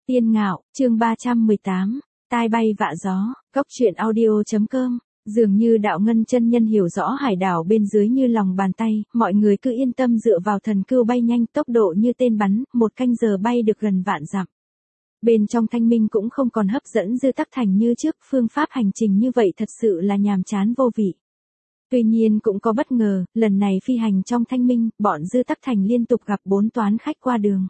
Tiên Ngạo, chương 318, tai bay vạ gió, Cốc truyện audio.com. Dường như Đạo Ngân chân nhân hiểu rõ hải đảo bên dưới như lòng bàn tay, mọi người cứ yên tâm dựa vào thần cưu bay nhanh, tốc độ như tên bắn, 1 canh giờ bay được gần vạn dặm. Bên trong thanh minh cũng không còn hấp dẫn Dư Tắc Thành như trước, phương pháp hành trình như vậy thật sự là nhàm chán vô vị. Tuy nhiên cũng có bất ngờ, lần này phi hành trong thanh minh, bọn Dư Tắc Thành liên tục gặp 4 toán khách qua đường.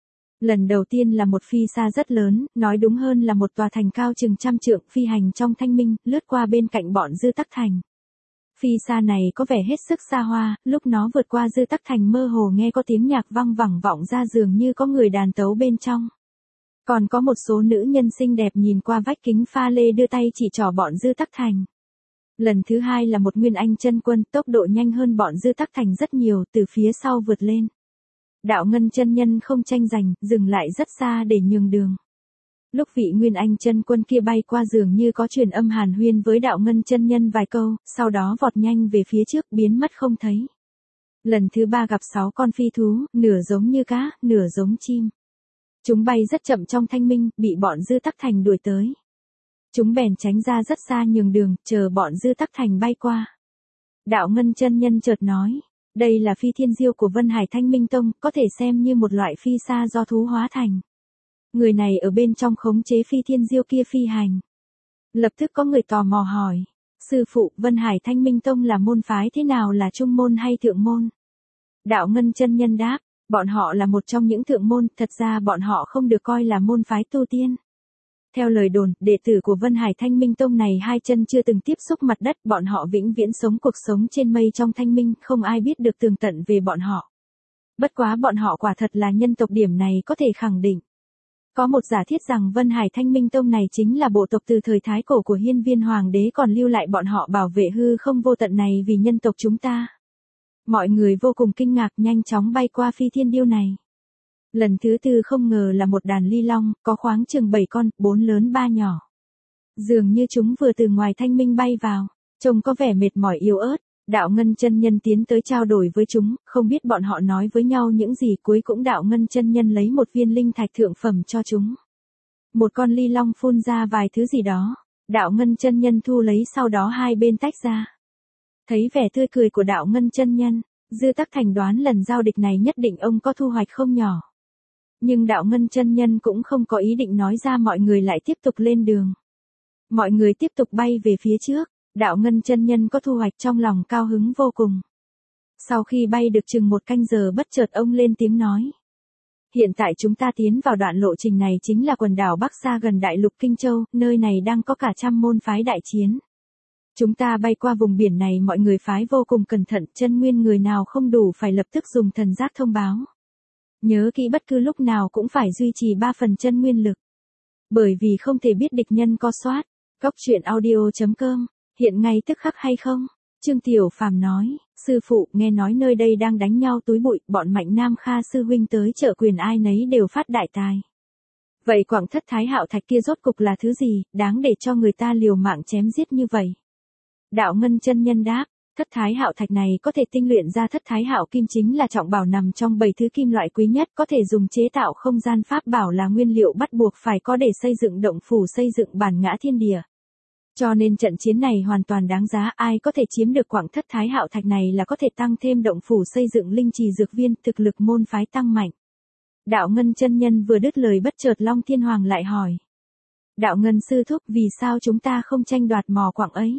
Lần đầu tiên là một phi xa rất lớn, nói đúng hơn là một tòa thành cao chừng 100 trượng phi hành trong thanh minh, lướt qua bên cạnh bọn Dư Tắc Thành. Phi xa này có vẻ hết sức xa hoa, lúc nó vượt qua Dư Tắc Thành mơ hồ nghe có tiếng nhạc vang vẳng vọng ra dường như có người đàn tấu bên trong. Còn có một số nữ nhân xinh đẹp nhìn qua vách kính pha lê đưa tay chỉ trỏ bọn Dư Tắc Thành. Lần thứ hai là một Nguyên Anh chân quân, tốc độ nhanh hơn bọn Dư Tắc Thành rất nhiều, từ phía sau vượt lên. Đạo Ngân chân nhân không tranh giành, dừng lại rất xa để nhường đường. Lúc vị Nguyên Anh chân quân kia bay qua dường như có truyền âm hàn huyên với Đạo Ngân chân nhân vài câu, sau đó vọt nhanh về phía trước biến mất không thấy. Lần thứ 3 gặp 6 con phi thú, nửa giống như cá, nửa giống chim. Chúng bay rất chậm trong thanh minh, bị bọn Dư Tắc Thành đuổi tới. Chúng bèn tránh ra rất xa nhường đường, chờ bọn Dư Tắc Thành bay qua. Đạo Ngân chân nhân chợt nói, đây là phi thiên diêu của Vân Hải Thanh Minh Tông, có thể xem như một loại phi xa do thú hóa thành. Người này ở bên trong khống chế phi thiên diêu kia phi hành. Lập tức có người tò mò hỏi, sư phụ, Vân Hải Thanh Minh Tông là môn phái thế nào, là trung môn hay thượng môn? Đạo Ngân chân nhân đáp, bọn họ là một trong những thượng môn, thật ra bọn họ không được coi là môn phái tu tiên. Theo lời đồn, đệ tử của Vân Hải Thanh Minh Tông này 2 chân chưa từng tiếp xúc mặt đất, bọn họ vĩnh viễn sống cuộc sống trên mây trong thanh minh, không ai biết được tường tận về bọn họ. Bất quá bọn họ quả thật là nhân tộc, điểm này có thể khẳng định. Có một giả thiết rằng Vân Hải Thanh Minh Tông này chính là bộ tộc từ thời Thái Cổ của Hiên Viên Hoàng đế còn lưu lại bọn họ bảo vệ hư không vô tận này vì nhân tộc chúng ta. Mọi người vô cùng kinh ngạc, nhanh chóng bay qua phi thiên điêu này. Lần thứ 4 không ngờ là một đàn ly long, có khoáng chừng 7 con, 4 lớn 3 nhỏ. Dường như chúng vừa từ ngoài thanh minh bay vào, trông có vẻ mệt mỏi yếu ớt. Đạo Ngân chân nhân tiến tới trao đổi với chúng, không biết bọn họ nói với nhau những gì, cuối cũng Đạo Ngân chân nhân lấy một viên linh thạch thượng phẩm cho chúng. Một con ly long phun ra vài thứ gì đó, Đạo Ngân chân nhân thu lấy, sau đó hai bên tách ra. Thấy vẻ tươi cười của Đạo Ngân chân nhân, Dư Tắc Thành đoán lần giao địch này nhất định ông có thu hoạch không nhỏ. Nhưng Đạo Ngân chân nhân cũng không có ý định nói ra, mọi người lại tiếp tục lên đường. Mọi người tiếp tục bay về phía trước, Đạo Ngân chân nhân có thu hoạch trong lòng cao hứng vô cùng. Sau khi bay được chừng 1 canh giờ bất chợt ông lên tiếng nói. Hiện tại chúng ta tiến vào đoạn lộ trình này chính là quần đảo Bắc Sa gần đại lục Kinh Châu, nơi này đang có cả 100 môn phái đại chiến. Chúng ta bay qua vùng biển này, mọi người phái vô cùng cẩn thận, chân nguyên người nào không đủ phải lập tức dùng thần giác thông báo. Nhớ kỹ bất cứ lúc nào cũng phải duy trì 3 phần chân nguyên lực. Bởi vì không thể biết địch nhân có soát. Cốc truyện audio.com, hiện ngay tức khắc hay không? Trương Tiểu Phàm nói, sư phụ, nghe nói nơi đây đang đánh nhau túi bụi, bọn Mạnh Nam Kha sư huynh tới trợ quyền ai nấy đều phát đại tài. Vậy Quảng Thất Thái Hạo Thạch kia rốt cục là thứ gì, đáng để cho người ta liều mạng chém giết như vậy? Đạo Ngân chân nhân đáp, Thất Thái Hạo Thạch này có thể tinh luyện ra Thất Thái Hạo Kim, chính là trọng bảo nằm trong 7 thứ kim loại quý nhất, có thể dùng chế tạo không gian pháp bảo, là nguyên liệu bắt buộc phải có để xây dựng động phủ, xây dựng bản ngã thiên địa. Cho nên trận chiến này hoàn toàn đáng giá, ai có thể chiếm được Quảng Thất Thái Hạo Thạch này là có thể tăng thêm động phủ, xây dựng linh trì dược viên, thực lực môn phái tăng mạnh. Đạo Ngân chân nhân vừa dứt lời bất chợt Long Thiên Hoàng lại hỏi. Đạo Ngân sư thúc, vì sao chúng ta không tranh đoạt mỏ quặng ấy?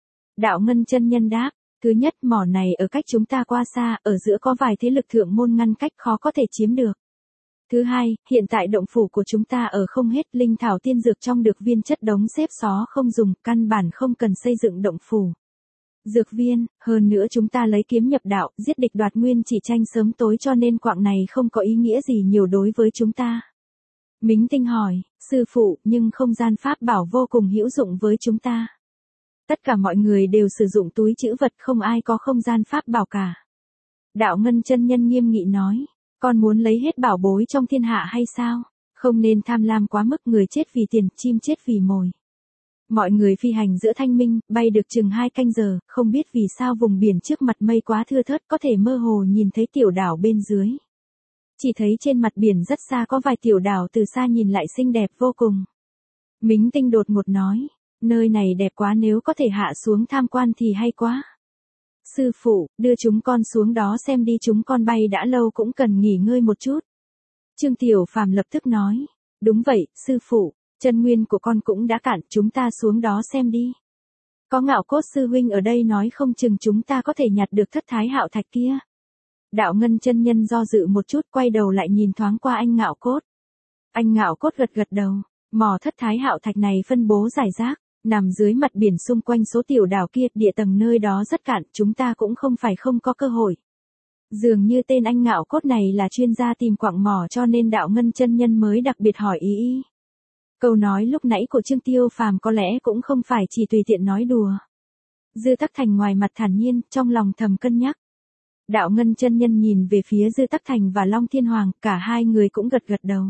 Đạo Ngân chân nhân đáp, thứ nhất, mỏ này ở cách chúng ta quá xa, ở giữa có vài thế lực thượng môn ngăn cách, khó có thể chiếm được. Thứ hai, hiện tại động phủ của chúng ta ở không hết, linh thảo tiên dược trong được viên chất đống xếp xó không dùng, căn bản không cần xây dựng động phủ. Dược viên, hơn nữa chúng ta lấy kiếm nhập đạo, giết địch đoạt nguyên chỉ tranh sớm tối, cho nên quặng này không có ý nghĩa gì nhiều đối với chúng ta. Mính Tinh hỏi, sư phụ, nhưng không gian pháp bảo vô cùng hữu dụng với chúng ta. Tất cả mọi người đều sử dụng túi trữ vật, không ai có không gian pháp bảo cả. Đạo Ngân chân nhân nghiêm nghị nói, con muốn lấy hết bảo bối trong thiên hạ hay sao? Không nên tham lam quá mức, người chết vì tiền, chim chết vì mồi. Mọi người phi hành giữa thanh minh, bay được chừng 2 canh giờ, không biết vì sao vùng biển trước mặt mây quá thưa thớt, có thể mơ hồ nhìn thấy tiểu đảo bên dưới. Chỉ thấy trên mặt biển rất xa có vài tiểu đảo từ xa nhìn lại xinh đẹp vô cùng. Mính Tinh đột ngột nói, nơi này đẹp quá, nếu có thể hạ xuống tham quan thì hay quá. Sư phụ, đưa chúng con xuống đó xem đi, chúng con bay đã lâu cũng cần nghỉ ngơi một chút. Trương Tiểu Phàm lập tức nói, đúng vậy, sư phụ, chân nguyên của con cũng đã cạn, chúng ta xuống đó xem đi. Có Ngạo Cốt sư huynh ở đây nói không chừng chúng ta có thể nhặt được thất thái hạo thạch kia. Đạo Ngân chân nhân do dự một chút, quay đầu lại nhìn thoáng qua anh Ngạo Cốt. Anh Ngạo Cốt gật gật đầu, mỏ thất thái hạo thạch này phân bố rải rác, nằm dưới mặt biển xung quanh số tiểu đảo kia, địa tầng nơi đó rất cạn, chúng ta cũng không phải không có cơ hội. Dường như tên anh Ngạo Cốt này là chuyên gia tìm quặng mỏ, cho nên Đạo Ngân chân nhân mới đặc biệt hỏi ý. Câu nói lúc nãy của Trương Tiêu Phàm có lẽ cũng không phải chỉ tùy tiện nói đùa. Dư Tắc Thành ngoài mặt thản nhiên, trong lòng thầm cân nhắc. Đạo Ngân chân nhân nhìn về phía Dư Tắc Thành và Long Thiên Hoàng, cả hai người cũng gật gật đầu.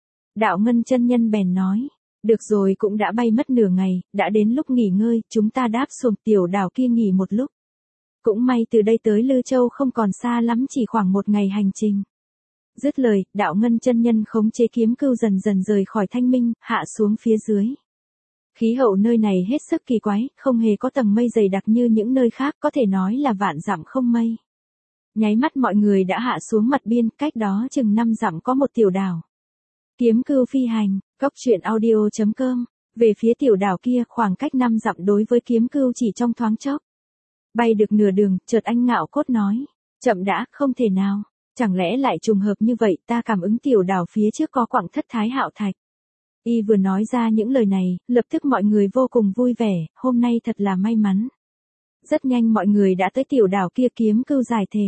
Đạo Ngân chân nhân bèn nói, được rồi, cũng đã bay mất nửa ngày, đã đến lúc nghỉ ngơi, chúng ta đáp xuồng tiểu đảo kia nghỉ một lúc. Cũng may từ đây tới Lư Châu không còn xa lắm, chỉ khoảng một ngày hành trình. Dứt lời, Đạo Ngân chân nhân khống chế kiếm cưu dần dần rời khỏi Thanh Minh, hạ xuống phía dưới. Khí hậu nơi này hết sức kỳ quái, không hề có tầng mây dày đặc như những nơi khác, có thể nói là vạn dặm không mây. Nháy mắt mọi người đã hạ xuống mặt biên, cách đó chừng 5 dặm có một tiểu đảo. Kiếm cưu phi hành, goctruyện.audio.com, về phía tiểu đảo kia, khoảng cách 5 dặm đối với kiếm cưu chỉ trong thoáng chốc. Bay được nửa đường, chợt anh Ngạo Cốt nói, chậm đã, không thể nào, chẳng lẽ lại trùng hợp như vậy, ta cảm ứng tiểu đảo phía trước có quặng thất thái hạo thạch. Y vừa nói ra những lời này, lập tức mọi người vô cùng vui vẻ, hôm nay thật là may mắn. Rất nhanh mọi người đã tới tiểu đảo kia, kiếm cưu giải thể.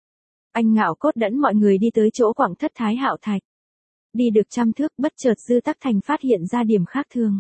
Anh Ngạo Cốt dẫn mọi người đi tới chỗ quặng thất thái hạo thạch. Đi được 100 thước, bất chợt Dư Tắc Thành phát hiện ra điểm khác thường.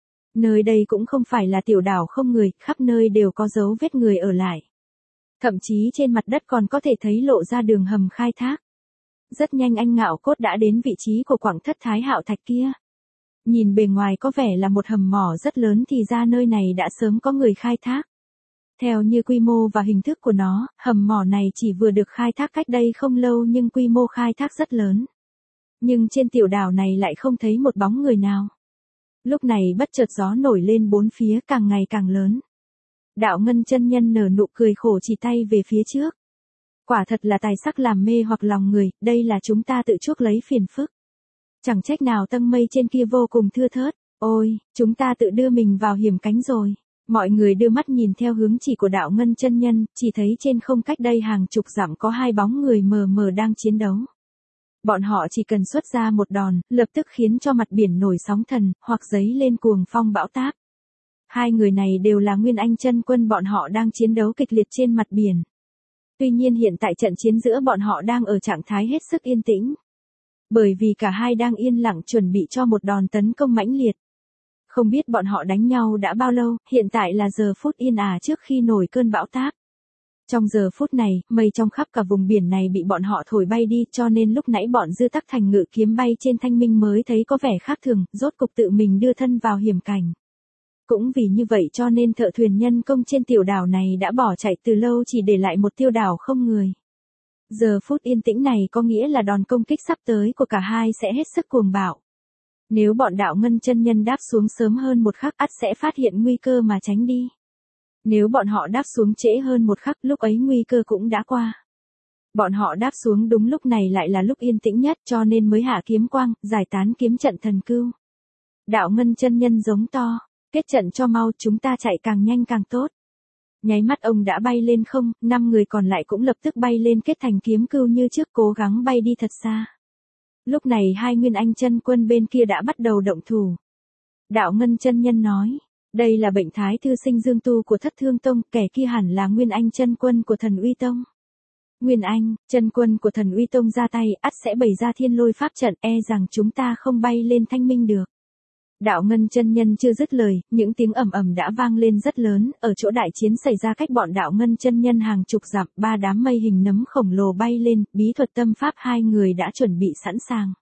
Nơi đây cũng không phải là tiểu đảo không người, khắp nơi đều có dấu vết người ở lại. Thậm chí trên mặt đất còn có thể thấy lộ ra đường hầm khai thác. Rất nhanh anh Ngạo Cốt đã đến vị trí của quặng thất thái hạo thạch kia. Nhìn bề ngoài có vẻ là một hầm mỏ rất lớn, thì ra nơi này đã sớm có người khai thác. Theo như quy mô và hình thức của nó, hầm mỏ này chỉ vừa được khai thác cách đây không lâu nhưng quy mô khai thác rất lớn. Nhưng trên tiểu đảo này lại không thấy một bóng người nào. Lúc này bất chợt gió nổi lên bốn phía, càng ngày càng lớn. Đạo Ngân chân nhân nở nụ cười khổ, chỉ tay về phía trước. Quả thật là tài sắc làm mê hoặc lòng người, đây là chúng ta tự chuốc lấy phiền phức. Chẳng trách nào tầng mây trên kia vô cùng thưa thớt, ôi, chúng ta tự đưa mình vào hiểm cánh rồi. Mọi người đưa mắt nhìn theo hướng chỉ của Đạo Ngân chân nhân, chỉ thấy trên không cách đây hàng chục dặm có hai bóng người mờ mờ đang chiến đấu. Bọn họ chỉ cần xuất ra một đòn, lập tức khiến cho mặt biển nổi sóng thần, hoặc giấy lên cuồng phong bão táp. Hai người này đều là Nguyên Anh chân quân, bọn họ đang chiến đấu kịch liệt trên mặt biển. Tuy nhiên hiện tại trận chiến giữa bọn họ đang ở trạng thái hết sức yên tĩnh. Bởi vì cả hai đang yên lặng chuẩn bị cho một đòn tấn công mãnh liệt. Không biết bọn họ đánh nhau đã bao lâu, hiện tại là giờ phút yên ả trước khi nổi cơn bão táp. Trong giờ phút này, mây trong khắp cả vùng biển này bị bọn họ thổi bay đi, cho nên lúc nãy bọn Dư Tắc Thành ngự kiếm bay trên Thanh Minh mới thấy có vẻ khác thường, rốt cục tự mình đưa thân vào hiểm cảnh. Cũng vì như vậy cho nên thợ thuyền nhân công trên tiểu đảo này đã bỏ chạy từ lâu, chỉ để lại một tiêu đảo không người. Giờ phút yên tĩnh này có nghĩa là đòn công kích sắp tới của cả hai sẽ hết sức cuồng bạo. Nếu bọn Đạo Ngân chân nhân đáp xuống sớm hơn một khắc, ắt sẽ phát hiện nguy cơ mà tránh đi. Nếu bọn họ đáp xuống trễ hơn một khắc, lúc ấy nguy cơ cũng đã qua. Bọn họ đáp xuống đúng lúc này lại là lúc yên tĩnh nhất, cho nên mới hạ kiếm quang, giải tán kiếm trận thần cưu. Đạo Ngân chân nhân giống to, kết trận cho mau, chúng ta chạy càng nhanh càng tốt. Nháy mắt ông đã bay lên không, 5 người còn lại cũng lập tức bay lên kết thành kiếm cưu như trước, cố gắng bay đi thật xa. Lúc này hai Nguyên Anh chân quân bên kia đã bắt đầu động thủ. Đạo Ngân chân nhân nói, đây là bệnh thái thư sinh dương tu của Thất Thương Tông, kẻ kia hẳn là Nguyên Anh chân quân của Thần Uy Tông. Nguyên Anh, chân quân của Thần Uy Tông ra tay, ắt sẽ bày ra thiên lôi pháp trận, e rằng chúng ta không bay lên Thanh Minh được. Đạo Ngân chân nhân chưa dứt lời, những tiếng ầm ầm đã vang lên rất lớn, ở chỗ đại chiến xảy ra cách bọn Đạo Ngân chân nhân hàng chục dặm, 3 đám mây hình nấm khổng lồ bay lên, bí thuật tâm pháp hai người đã chuẩn bị sẵn sàng.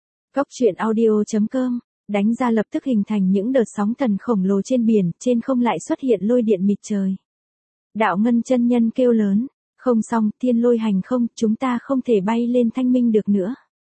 Goctruyện.audio.com, đánh ra lập tức hình thành những đợt sóng thần khổng lồ trên biển, trên không lại xuất hiện lôi điện mịt trời. Đạo Ngân chân nhân kêu lớn, không xong, thiên lôi hành không, chúng ta không thể bay lên Thanh Minh được nữa.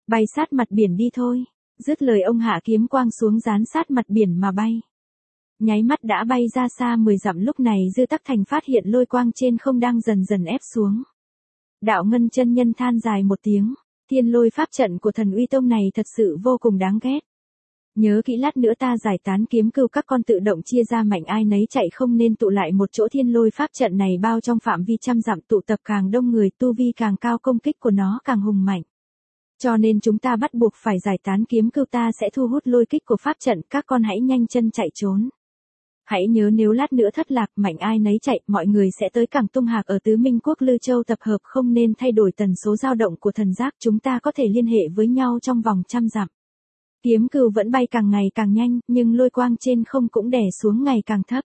Bay sát mặt biển đi thôi. Dứt lời ông hạ kiếm quang xuống dán sát mặt biển mà bay. Nháy mắt đã bay ra xa 10 dặm, lúc này Dư Tắc Thành phát hiện lôi quang trên không đang dần dần ép xuống. Đạo Ngân chân nhân than dài một tiếng, thiên lôi pháp trận của Thần Uy Tông này thật sự vô cùng đáng ghét. Nhớ kỹ lát nữa ta giải tán kiếm cừu các con tự động chia ra mạnh ai nấy chạy, không nên tụ lại một chỗ. Thiên lôi pháp trận này bao trong phạm vi trăm dặm, tụ tập càng đông người tu vi càng cao công kích của nó càng hùng mạnh. Cho nên chúng ta bắt buộc phải giải tán kiếm cừu, ta sẽ thu hút lôi kích của pháp trận, các con hãy nhanh chân chạy trốn. Hãy nhớ nếu lát nữa thất lạc mạnh ai nấy chạy, mọi người sẽ tới cảng Tung Hạc ở Tứ Minh Quốc Lư Châu tập hợp, không nên thay đổi tần số dao động của thần giác, chúng ta có thể liên hệ với nhau trong vòng trăm dặm. Kiếm cừu vẫn bay càng ngày càng nhanh, nhưng lôi quang trên không cũng đè xuống ngày càng thấp.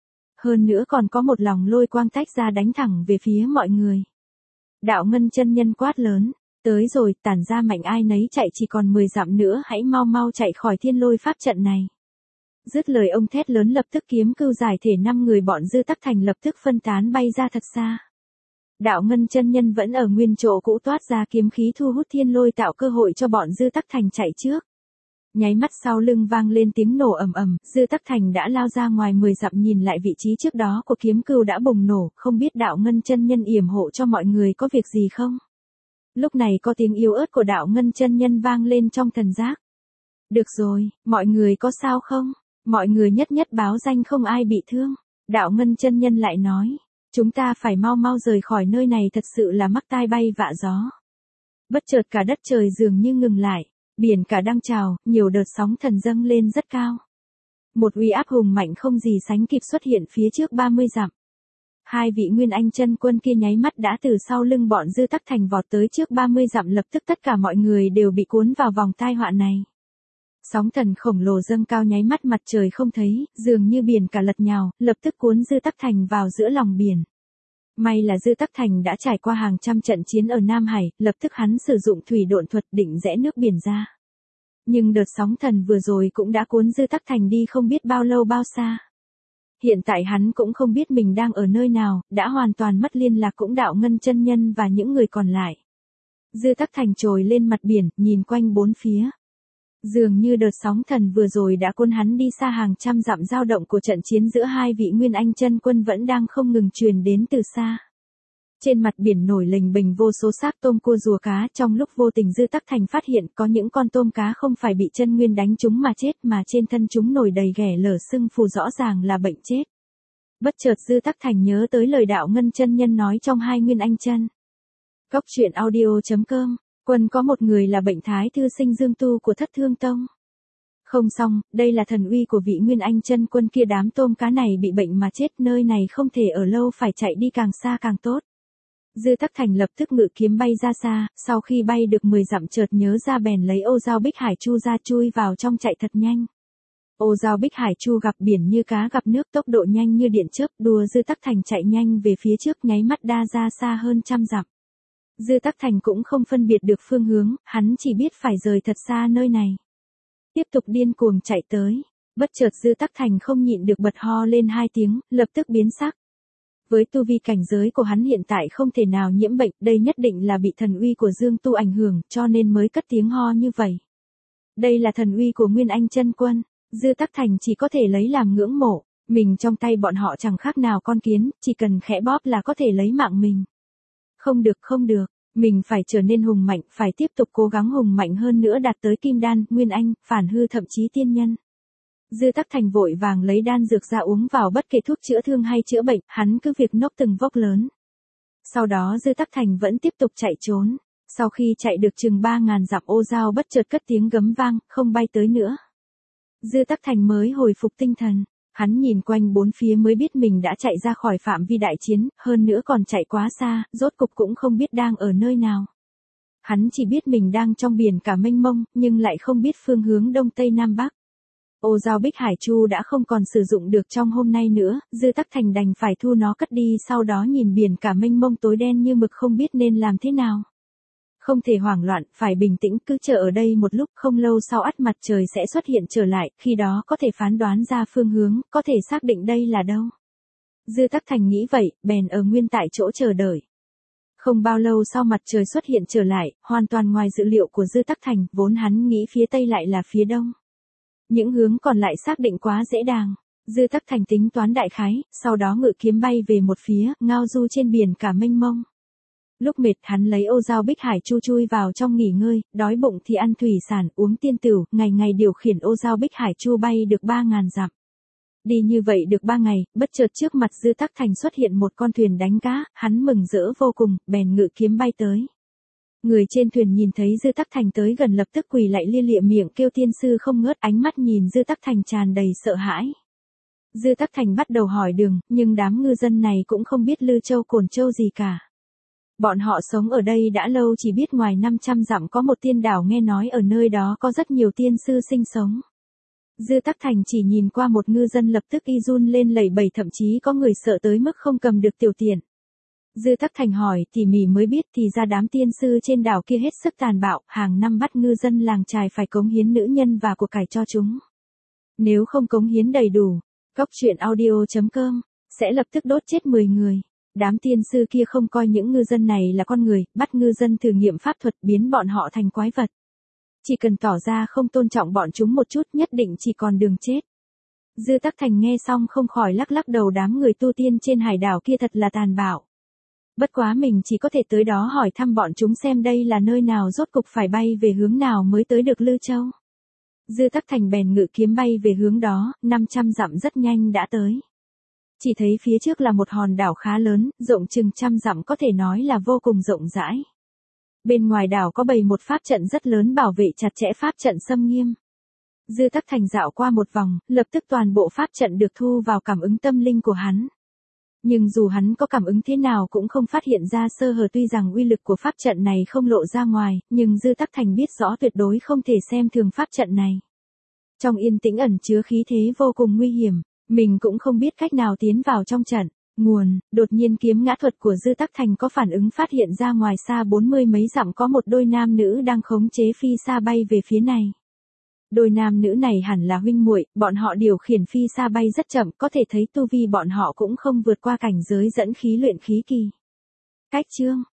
Hơn nữa còn có một lòng lôi quang tách ra đánh thẳng về phía mọi người. Đạo Ngân chân nhân quát lớn, tới rồi, tản ra mạnh ai nấy chạy, chỉ còn 10 dặm nữa, hãy mau mau chạy khỏi thiên lôi pháp trận này. Dứt lời ông thét lớn, lập tức kiếm cừu giải thể 5 người bọn Dư Tắc Thành lập tức phân tán bay ra thật xa. Đạo Ngân chân nhân vẫn ở nguyên chỗ cũ toát ra kiếm khí thu hút thiên lôi, tạo cơ hội cho bọn Dư Tắc Thành chạy trước. Nháy mắt sau lưng vang lên tiếng nổ ầm ầm, Dư Tắc Thành đã lao ra ngoài 10 dặm, nhìn lại vị trí trước đó của kiếm cừu đã bùng nổ, không biết Đạo Ngân chân nhân yểm hộ cho mọi người có việc gì không? Lúc này có tiếng yếu ớt của Đạo Ngân chân nhân vang lên trong thần giác. Được rồi, mọi người có sao không? Mọi người nhất nhất báo danh, không ai bị thương. Đạo Ngân chân nhân lại nói, chúng ta phải mau mau rời khỏi nơi này, thật sự là mắc tai bay vạ gió. Bất chợt cả đất trời dường như ngừng lại, biển cả đang trào, nhiều đợt sóng thần dâng lên rất cao. Một uy áp hùng mạnh không gì sánh kịp xuất hiện phía trước 30 dặm. Hai vị Nguyên Anh chân quân kia nháy mắt đã từ sau lưng bọn Dư Tắc Thành vọt tới trước 30 dặm, lập tức tất cả mọi người đều bị cuốn vào vòng tai họa này. Sóng thần khổng lồ dâng cao, nháy mắt mặt trời không thấy, dường như biển cả lật nhào, lập tức cuốn Dư Tắc Thành vào giữa lòng biển. May là Dư Tắc Thành đã trải qua hàng trăm trận chiến ở Nam Hải, lập tức hắn sử dụng thủy độn thuật định rẽ nước biển ra. Nhưng đợt sóng thần vừa rồi cũng đã cuốn Dư Tắc Thành đi không biết bao lâu bao xa. Hiện tại hắn cũng không biết mình đang ở nơi nào, đã hoàn toàn mất liên lạc cũng Đạo Ngân chân nhân và những người còn lại. Dư Tắc Thành trồi lên mặt biển, nhìn quanh bốn phía. Dường như đợt sóng thần vừa rồi đã cuốn hắn đi xa hàng trăm dặm, dao động của trận chiến giữa hai vị Nguyên Anh chân quân vẫn đang không ngừng truyền đến từ xa. Trên mặt biển nổi lềnh bềnh vô số xác tôm cua rùa cá, trong lúc vô tình Dư Tắc Thành phát hiện có những con tôm cá không phải bị chân nguyên đánh trúng mà chết, mà trên thân chúng nổi đầy ghẻ lở sưng phù, rõ ràng là bệnh chết. Bất chợt Dư Tắc Thành nhớ tới lời Đạo Ngân chân nhân nói trong hai Nguyên Anh chân. Cốc truyện audio.com, quân có một người là bệnh thái thư sinh Dương Tu của Thất Thương Tông. Không xong, đây là thần uy của vị Nguyên Anh chân quân kia, đám tôm cá này bị bệnh mà chết, nơi này không thể ở lâu, phải chạy đi càng xa càng tốt. Dư Tắc Thành lập tức ngự kiếm bay ra xa, sau khi bay được 10 dặm chợt nhớ ra bèn lấy ô dao Bích Hải Chu ra, chui vào trong chạy thật nhanh. Ô dao Bích Hải Chu gặp biển như cá gặp nước, tốc độ nhanh như điện chớp, đùa Dư Tắc Thành chạy nhanh về phía trước, nháy mắt đa ra xa hơn trăm dặm. Dư Tắc Thành cũng không phân biệt được phương hướng, hắn chỉ biết phải rời thật xa nơi này. Tiếp tục điên cuồng chạy tới, bất chợt Dư Tắc Thành không nhịn được bật ho lên 2 tiếng, lập tức biến sắc. Với tu vi cảnh giới của hắn hiện tại không thể nào nhiễm bệnh, đây nhất định là bị thần uy của Dương Tu ảnh hưởng, cho nên mới cất tiếng ho như vậy. Đây là thần uy của Nguyên Anh chân quân, Dư Tắc Thành chỉ có thể lấy làm ngưỡng mộ, mình trong tay bọn họ chẳng khác nào con kiến, chỉ cần khẽ bóp là có thể lấy mạng mình. Không được, không được, mình phải trở nên hùng mạnh, phải tiếp tục cố gắng hùng mạnh hơn nữa, đạt tới Kim Đan, Nguyên Anh, Phản Hư, thậm chí Tiên Nhân. Dư Tắc Thành vội vàng lấy đan dược ra uống vào, bất kể thuốc chữa thương hay chữa bệnh, hắn cứ việc nốc từng vốc lớn. Sau đó Dư Tắc Thành vẫn tiếp tục chạy trốn. Sau khi chạy được chừng 3.000 dặm, ô dao bất chợt cất tiếng gấm vang, không bay tới nữa. Dư Tắc Thành mới hồi phục tinh thần. Hắn nhìn quanh bốn phía mới biết mình đã chạy ra khỏi phạm vi đại chiến, hơn nữa còn chạy quá xa, rốt cục cũng không biết đang ở nơi nào. Hắn chỉ biết mình đang trong biển cả mênh mông, nhưng lại không biết phương hướng đông tây nam bắc. Ô dao Bích Hải Chu đã không còn sử dụng được trong hôm nay nữa, Dư Tắc Thành đành phải thu nó cất đi, sau đó nhìn biển cả mênh mông tối đen như mực, không biết nên làm thế nào. Không thể hoảng loạn, phải bình tĩnh, cứ chờ ở đây một lúc, không lâu sau ắt mặt trời sẽ xuất hiện trở lại, khi đó có thể phán đoán ra phương hướng, có thể xác định đây là đâu. Dư Tắc Thành nghĩ vậy, bèn ở nguyên tại chỗ chờ đợi. Không bao lâu sau mặt trời xuất hiện trở lại, hoàn toàn ngoài dự liệu của Dư Tắc Thành, vốn hắn nghĩ phía tây lại là phía đông. Những hướng còn lại xác định quá dễ dàng. Dư Tắc Thành tính toán đại khái, sau đó ngự kiếm bay về một phía, ngao du trên biển cả mênh mông. Lúc mệt hắn lấy ô dao bích hải chu chui vào trong nghỉ ngơi, đói bụng thì ăn thủy sản, uống tiên tửu, ngày ngày điều khiển ô dao bích hải chu bay được 3.000 dặm. Đi như vậy được 3 ngày, bất chợt trước mặt Dư Tắc Thành xuất hiện một con thuyền đánh cá, hắn mừng rỡ vô cùng, bèn ngự kiếm bay tới. Người trên thuyền nhìn thấy Dư Tắc Thành tới gần lập tức quỳ lạy lia lịa miệng kêu tiên sư không ngớt, ánh mắt nhìn Dư Tắc Thành tràn đầy sợ hãi. Dư Tắc Thành bắt đầu hỏi đường, nhưng đám ngư dân này cũng không biết Lư Châu Cổn Châu gì cả. Bọn họ sống ở đây đã lâu, chỉ biết ngoài 500 dặm có một tiên đảo, nghe nói ở nơi đó có rất nhiều tiên sư sinh sống. Dư Tắc Thành chỉ nhìn qua một ngư dân lập tức y run lên lẩy bẩy, thậm chí có người sợ tới mức không cầm được tiểu tiện. Dư Tắc Thành hỏi tỉ mỉ mới biết thì ra đám tiên sư trên đảo kia hết sức tàn bạo, hàng năm bắt ngư dân làng chài phải cống hiến nữ nhân và của cải cho chúng. Nếu không cống hiến đầy đủ, Goctruyện.audio.com sẽ lập tức đốt chết 10 người. Đám tiên sư kia không coi những ngư dân này là con người, bắt ngư dân thử nghiệm pháp thuật biến bọn họ thành quái vật. Chỉ cần tỏ ra không tôn trọng bọn chúng một chút nhất định chỉ còn đường chết. Dư Tắc Thành nghe xong không khỏi lắc lắc đầu, đám người tu tiên trên hải đảo kia thật là tàn bạo. Bất quá mình chỉ có thể tới đó hỏi thăm bọn chúng xem đây là nơi nào, rốt cục phải bay về hướng nào mới tới được Lư Châu. Dư Tắc Thành bèn ngự kiếm bay về hướng đó, 500 dặm rất nhanh đã tới. Chỉ thấy phía trước là một hòn đảo khá lớn, rộng chừng 100 dặm, có thể nói là vô cùng rộng rãi. Bên ngoài đảo có bày một pháp trận rất lớn bảo vệ chặt chẽ, pháp trận xâm nghiêm. Dư Tắc Thành dạo qua một vòng, lập tức toàn bộ pháp trận được thu vào cảm ứng tâm linh của hắn. Nhưng dù hắn có cảm ứng thế nào cũng không phát hiện ra sơ hở, tuy rằng uy lực của pháp trận này không lộ ra ngoài, nhưng Dư Tắc Thành biết rõ tuyệt đối không thể xem thường pháp trận này. Trong yên tĩnh ẩn chứa khí thế vô cùng nguy hiểm, mình cũng không biết cách nào tiến vào trong trận. Đột nhiên kiếm ngã thuật của Dư Tắc Thành có phản ứng, phát hiện ra ngoài xa 40 mấy dặm có một đôi nam nữ đang khống chế phi sa bay về phía này. Đôi nam nữ này hẳn là huynh muội, bọn họ điều khiển phi sa bay rất chậm, có thể thấy tu vi bọn họ cũng không vượt qua cảnh giới dẫn khí luyện khí kỳ. Cách chương